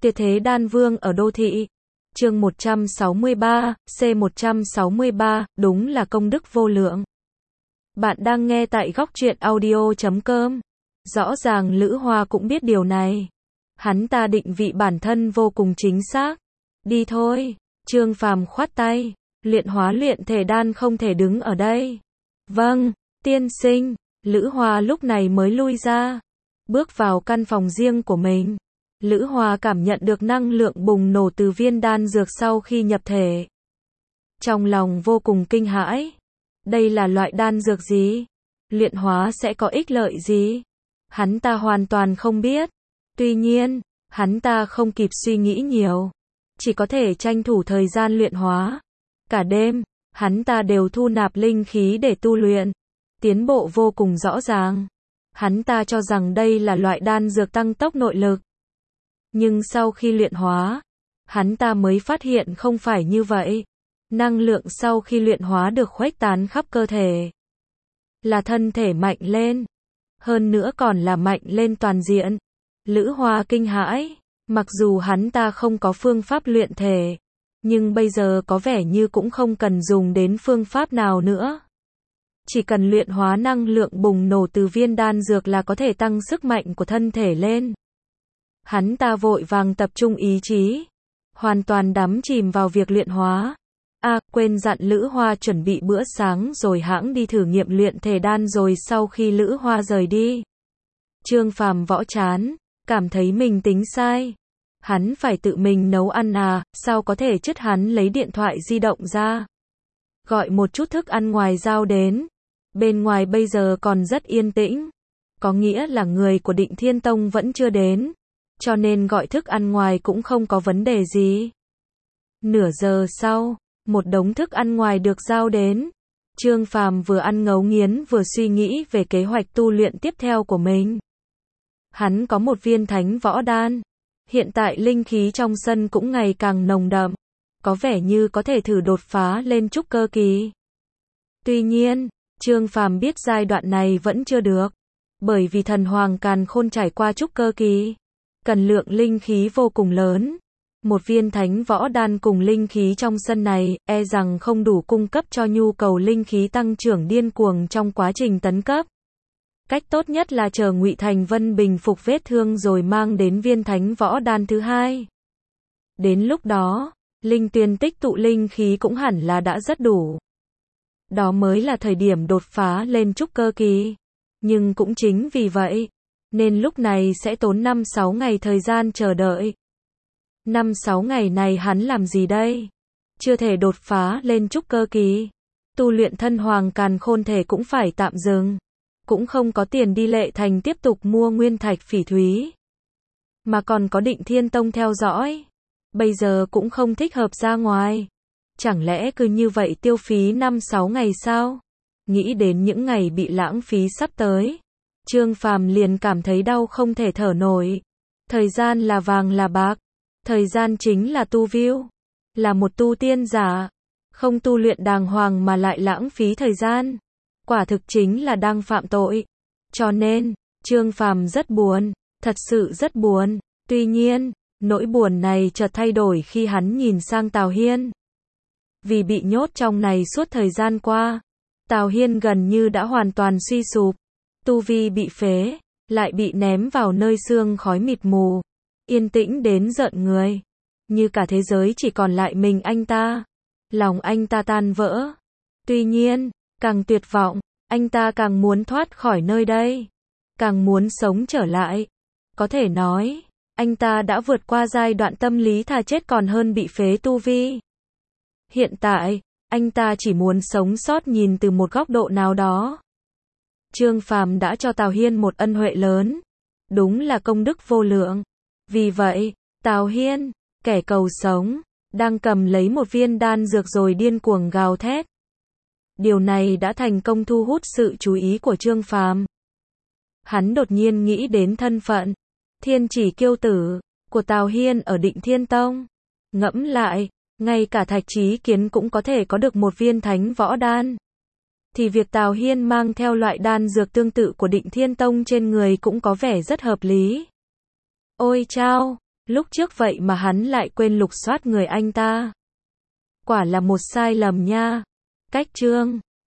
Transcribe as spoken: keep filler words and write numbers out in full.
Tuyệt thế đan vương ở đô thị. Chương một trăm sáu mươi ba, C một trăm sáu mươi ba, đúng là công đức vô lượng. Bạn đang nghe tại góc truyện audio chấm com. Rõ ràng Lữ Hoa cũng biết điều này. Hắn ta định vị bản thân vô cùng chính xác. Đi thôi. Trương Phàm khoát tay. Luyện hóa luyện thể đan không thể đứng ở đây. Vâng, tiên sinh. Lữ Hoa lúc này mới lui ra. Bước vào căn phòng riêng của mình. Lữ Hoa cảm nhận được năng lượng bùng nổ từ viên đan dược sau khi nhập thể. Trong lòng vô cùng kinh hãi. Đây là loại đan dược gì? Luyện hóa sẽ có ích lợi gì? Hắn ta hoàn toàn không biết. Tuy nhiên, hắn ta không kịp suy nghĩ nhiều. Chỉ có thể tranh thủ thời gian luyện hóa. Cả đêm, hắn ta đều thu nạp linh khí để tu luyện. Tiến bộ vô cùng rõ ràng. Hắn ta cho rằng đây là loại đan dược tăng tốc nội lực. Nhưng sau khi luyện hóa, hắn ta mới phát hiện không phải như vậy. Năng lượng sau khi luyện hóa được khuếch tán khắp cơ thể. Là thân thể mạnh lên. Hơn nữa còn là mạnh lên toàn diện. Lữ Hoa kinh hãi. Mặc dù hắn ta không có phương pháp luyện thể. Nhưng bây giờ có vẻ như cũng không cần dùng đến phương pháp nào nữa. Chỉ cần luyện hóa năng lượng bùng nổ từ viên đan dược là có thể tăng sức mạnh của thân thể lên. Hắn ta vội vàng tập trung ý chí. Hoàn toàn đắm chìm vào việc luyện hóa. À, quên dặn Lữ Hoa chuẩn bị bữa sáng rồi hãng đi thử nghiệm luyện thể đan rồi sau khi Lữ Hoa rời đi. Trương Phàm võ chán, cảm thấy mình tính sai. Hắn phải tự mình nấu ăn à, sao có thể chất hắn lấy điện thoại di động ra. Gọi một chút thức ăn ngoài giao đến. Bên ngoài bây giờ còn rất yên tĩnh. Có nghĩa là người của Định Thiên Tông vẫn chưa đến. Cho nên gọi thức ăn ngoài cũng không có vấn đề gì. Nửa giờ sau, một đống thức ăn ngoài được giao đến. Trương Phàm vừa ăn ngấu nghiến vừa suy nghĩ về kế hoạch tu luyện tiếp theo của mình. Hắn có một viên thánh võ đan. Hiện tại linh khí trong sân cũng ngày càng nồng đậm. Có vẻ như có thể thử đột phá lên trúc cơ kỳ. Tuy nhiên, Trương Phàm biết giai đoạn này vẫn chưa được. Bởi vì thần hoàng càn khôn trải qua trúc cơ kỳ. Cần lượng linh khí vô cùng lớn. Một viên thánh võ đan cùng linh khí trong sân này, e rằng không đủ cung cấp cho nhu cầu linh khí tăng trưởng điên cuồng trong quá trình tấn cấp. Cách tốt nhất là chờ Ngụy Thành Vân bình phục vết thương rồi mang đến viên thánh võ đan thứ hai. Đến lúc đó, linh tuyền tích tụ linh khí cũng hẳn là đã rất đủ. Đó mới là thời điểm đột phá lên trúc cơ kỳ. Nhưng cũng chính vì vậy, nên lúc này sẽ tốn năm sáu ngày thời gian chờ đợi. năm sáu ngày này hắn làm gì đây? Chưa thể đột phá lên trúc cơ kỳ. Tu luyện thân hoàng càn khôn thể cũng phải tạm dừng. Cũng không có tiền đi Lệ Thành tiếp tục mua nguyên thạch phỉ thúy. Mà còn có Định Thiên Tông theo dõi. Bây giờ cũng không thích hợp ra ngoài. Chẳng lẽ cứ như vậy tiêu phí năm sáu ngày sao? Nghĩ đến những ngày bị lãng phí sắp tới. Trương Phàm liền cảm thấy đau không thể thở nổi. Thời gian là vàng là bạc. Thời gian chính là tu viu. Là một tu tiên giả. Không tu luyện đàng hoàng mà lại lãng phí thời gian. Quả thực chính là đang phạm tội. Cho nên, Trương Phàm rất buồn. Thật sự rất buồn. Tuy nhiên, nỗi buồn này chợt thay đổi khi hắn nhìn sang Tào Hiên. Vì bị nhốt trong này suốt thời gian qua. Tào Hiên gần như đã hoàn toàn suy sụp. Tu vi bị phế. Lại bị ném vào nơi sương khói mịt mù. Yên tĩnh đến rợn người. Như cả thế giới chỉ còn lại mình anh ta. Lòng anh ta tan vỡ. Tuy nhiên, càng tuyệt vọng, anh ta càng muốn thoát khỏi nơi đây. Càng muốn sống trở lại. Có thể nói, anh ta đã vượt qua giai đoạn tâm lý thà chết còn hơn bị phế tu vi. Hiện tại, anh ta chỉ muốn sống sót nhìn từ một góc độ nào đó. Trương Phàm đã cho Tào Hiên một ân huệ lớn. Đúng là công đức vô lượng. Vì vậy, Tào Hiên, kẻ cầu sống, đang cầm lấy một viên đan dược rồi điên cuồng gào thét. Điều này đã thành công thu hút sự chú ý của Trương Phàm. Hắn đột nhiên nghĩ đến thân phận, thiên chỉ kiêu tử, của Tào Hiên ở Định Thiên Tông. Ngẫm lại, ngay cả Thạch Chí Kiến cũng có thể có được một viên thánh võ đan. Thì việc Tào Hiên mang theo loại đan dược tương tự của Định Thiên Tông trên người cũng có vẻ rất hợp lý. Ôi chao, Lúc trước vậy mà hắn lại quên lục soát người anh ta. Quả là một sai lầm nha. Cách chương